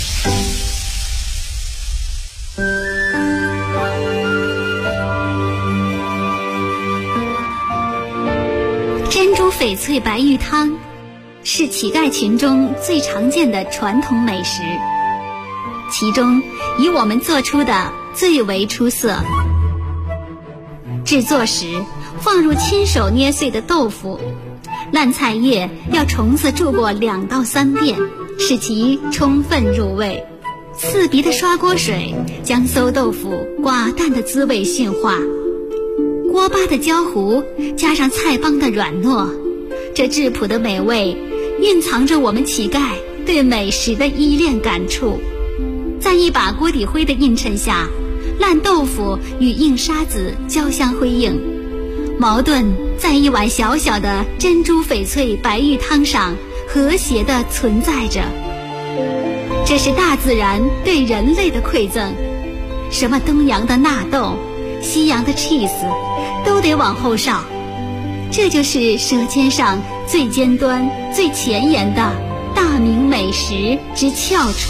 珍珠翡翠白玉汤是乞丐群中最常见的传统美食，其中以我们做出的最为出色。制作时放入亲手捏碎的豆腐，烂菜叶要重次煮过2到3遍，使其充分入味。刺鼻的刷锅水将馊豆腐寡淡的滋味驯化，锅巴的焦糊加上菜帮的软糯，这质朴的美味蕴藏着我们乞丐对美食的依恋感触。在一把锅底灰的映衬下，烂豆腐与硬沙子交相辉映，矛盾在一碗小小的珍珠翡翠白玉汤上和谐地存在着。这是大自然对人类的馈赠，什么东洋的纳豆，西洋的 cheese， 都得往后上。这就是舌尖上最尖端、最前沿的大明美食之翘楚。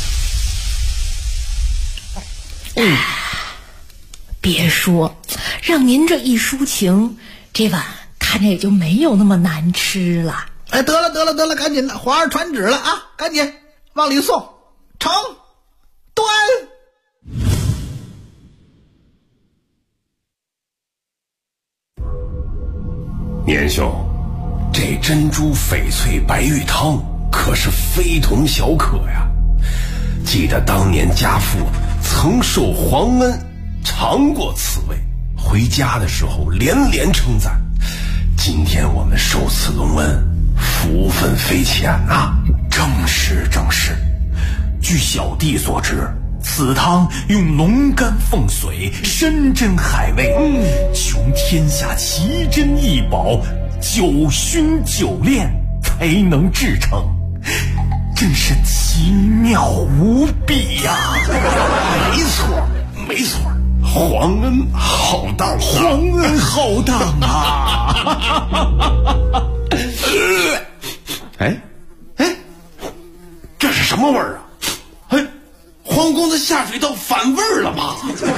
别说，让您这一抒情，这碗看着也就没有那么难吃了。 哎，得了，赶紧的，皇上传旨了啊，赶紧往里送，盛，端。 年兄，这珍珠翡翠白玉汤可是非同小可呀！记得当年家父曾受皇恩尝过此味，回家的时候连连称赞。今天我们受此隆恩，福分非浅呐！ 正是。据小弟所知，此汤用龙肝凤髓，山珍海味，穷天下奇珍异宝，9熏9炼才能制成，真是奇妙无比呀！ 没错，皇恩浩荡啊！哎，这是什么味儿啊？哎，皇宫的下水道反味儿了吧？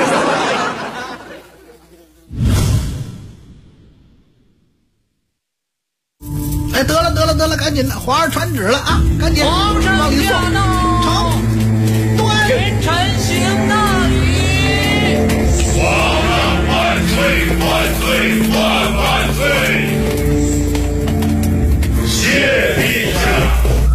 哎，得了，赶紧的，皇上传旨了啊，赶紧往里送，盛，端。 群臣行大礼。 万岁！谢陛下。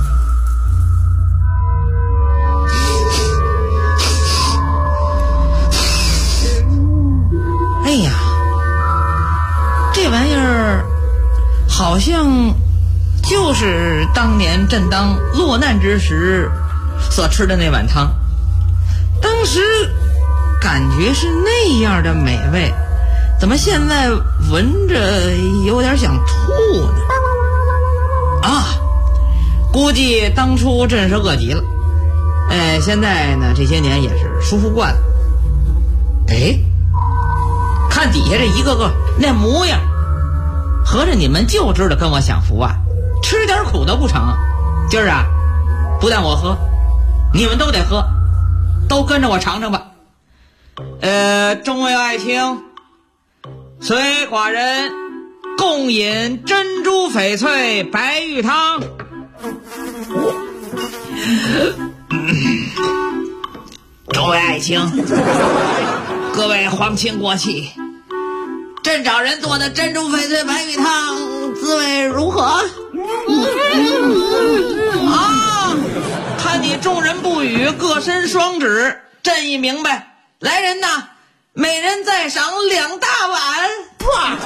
哎呀，这玩意儿好像就是当年朕当落难之时所吃的那碗汤，当时感觉是那样的美味，怎么现在闻着有点想吐呢？估计当初真是饿极了，现在呢这些年也是舒服惯了。看底下这一个个那模样，合着你们就知道跟我享福啊，吃点苦都不成。今儿啊，不但我喝，你们都得喝，都跟着我尝尝吧。众位爱卿，随寡人共饮珍珠翡翠白玉汤。众位爱卿，各位皇亲国戚，朕找人做的珍珠翡翠白玉汤滋味如何？看你众人不语，各伸双指，朕已明白。来人呐，每人再赏2大碗。啪！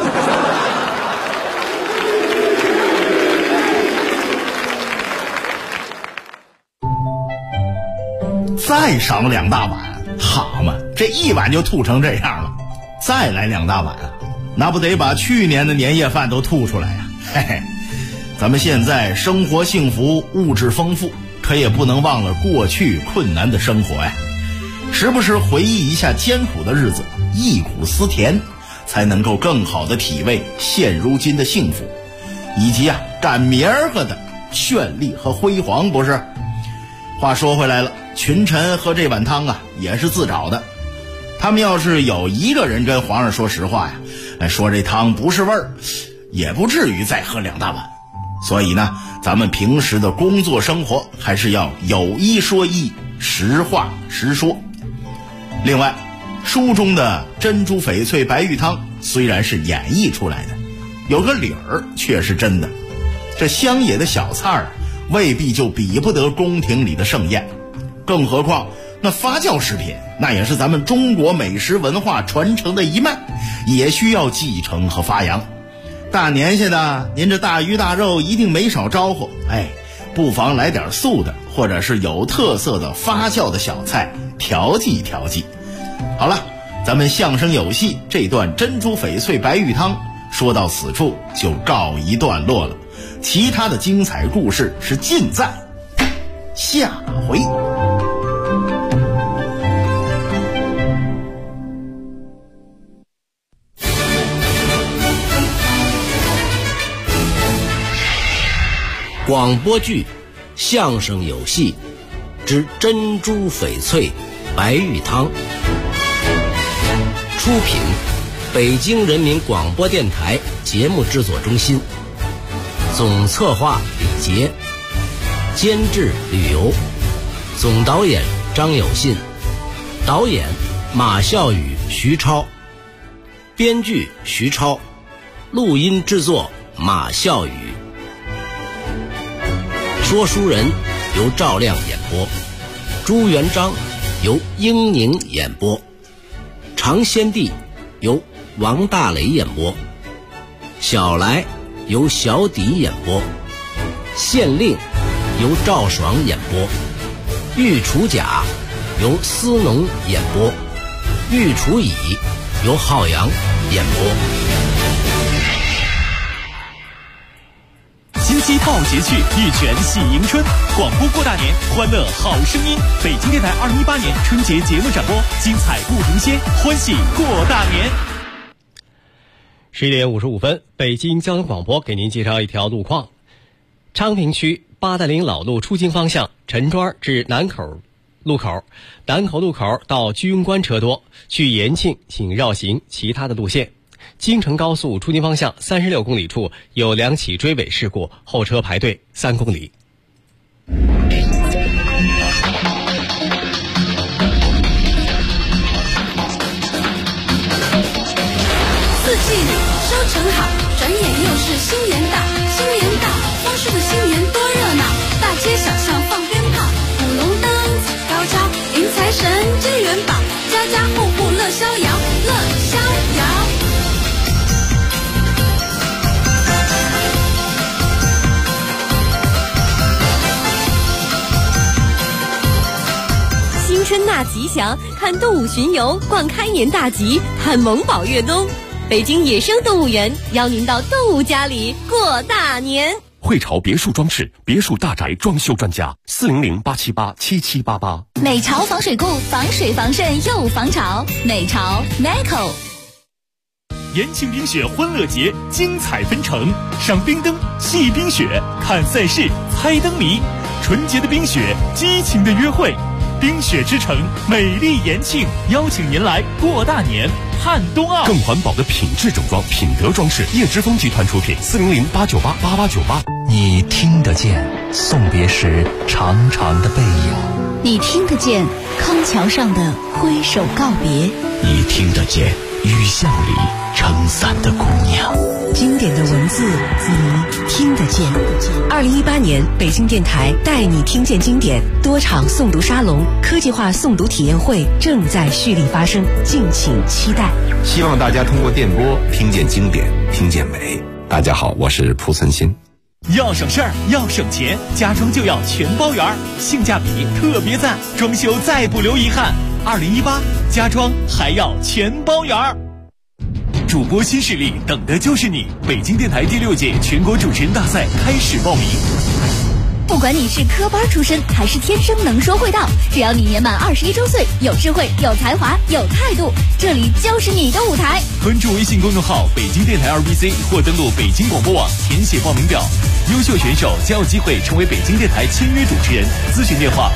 再赏2大碗，好嘛，这一碗就吐成这样了，再来2大碗啊，那不得把去年的年夜饭都吐出来呀！嘿嘿，咱们现在生活幸福，物质丰富，可也不能忘了过去困难的生活呀。时不时回忆一下艰苦的日子，忆苦思甜，才能够更好的体味现如今的幸福，以及赶明儿个的绚丽和辉煌，不是？话说回来了，群臣喝这碗汤也是自找的。他们要是有一个人跟皇上说实话说这汤不是味儿，也不至于再喝2大碗。所以呢，咱们平时的工作生活还是要有一说一，实话实说。另外，书中的珍珠翡翠白玉汤虽然是演绎出来的，有个理儿却是真的。这乡野的小菜未必就比不得宫廷里的盛宴，更何况那发酵食品，那也是咱们中国美食文化传承的一脉，也需要继承和发扬。大年下的，您这大鱼大肉一定没少招呼，不妨来点素的，或者是有特色的发酵的小菜调剂调剂。好了，咱们相声有戏这段珍珠翡翠白玉汤说到此处就告一段落了。 其他的精彩故事是尽在下回。 广播剧、相声有戏之珍珠翡翠白玉汤，出品北京人民广播电台节目制作中心，总策划李杰，监制吕游，总导演张有信，导演马孝宇、徐超，编剧徐超，录音制作马孝宇。说书人由赵亮演播，朱元璋由英宁演播，常先帝由王大雷演播，小来由小底演播，县令由赵爽演播，御厨甲由司农演播，御厨乙由浩洋演播。 金鸡报捷去，玉泉喜迎春，广播过大年，欢乐好声音。北京电台2018年春节节目展播，精彩不停歇，欢喜过大年。 11点55分，北京交通广播给您介绍一条路况：昌平区八达岭老路出京方向陈庄至南口路口，南口路口到居庸关车多，去延庆请绕行其他的路线。京承高速出京方向36公里处有2起追尾事故，后车排队3公里。 四季里收成好，转眼又是新年到，新年到，丰收的新年多热闹，大街小巷放鞭炮，舞龙灯彩高跷，迎财神支元宝，家家户户乐逍遥，乐逍遥。 新春大吉祥，看动物巡游，逛开年大吉，看萌宝越冬。北京野生动物园邀您到动物家里过大年。 汇潮别墅装饰，别墅大宅装修专家，400-878-7788。 美潮防水固，防水防渗又防潮。美潮 Meco。 延庆冰雪欢乐节精彩纷呈，赏冰灯、戏冰雪、看赛事、猜灯谜，纯洁的冰雪，激情的约会。冰雪之城，美丽延庆，邀请您来过大年，盼冬奥。 更环保的品质整装，品德装饰，叶之峰集团出品，400-898-8898。 你听得见送别时长长的背影， 你听得见康桥上的挥手告别， 你听得见雨巷里撑伞的姑娘。 经典的文字你听得见。2018年北京电台带你听见经典多场诵读沙龙、科技化诵读体验会正在蓄力发生，敬请期待。 希望大家通过电波听见经典，听见美。大家好，我是蒲存昕。 要省事儿，要省钱，家装就要全包圆，性价比特别赞，装修再不留遗憾。2018家装还要全包圆。主播新势力，等的就是你！北京电台第6届全国主持人大赛开始报名。 不管你是科班出身还是天生能说会道，只要你年满21周岁，有智慧、有才华、有态度，这里就是你的舞台。 关注微信公众号北京电台2BC 或登录北京广播网填写报名表，优秀选手将有机会成为北京电台签约主持人。咨询电话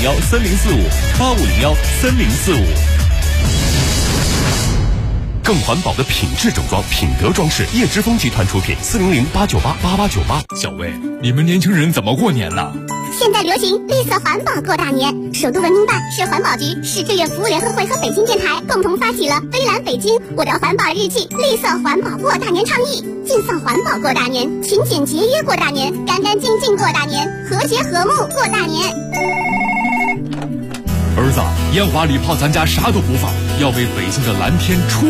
8501-3045，8501-3045。 更环保的品质整装，品德装饰，叶之峰集团出品，400-898-8898。 小薇，你们年轻人怎么过年呢？ 现在流行绿色环保过大年，首都文明办、市环保局、市志愿服务联合会和北京电台共同发起了“微蓝北京，我的环保日记”绿色环保过大年倡议，尽放环保过大年，勤俭节约过大年，干干净净过大年，和谐和睦过大年。 儿子，烟花礼炮咱家啥都不放，要为北京的蓝天出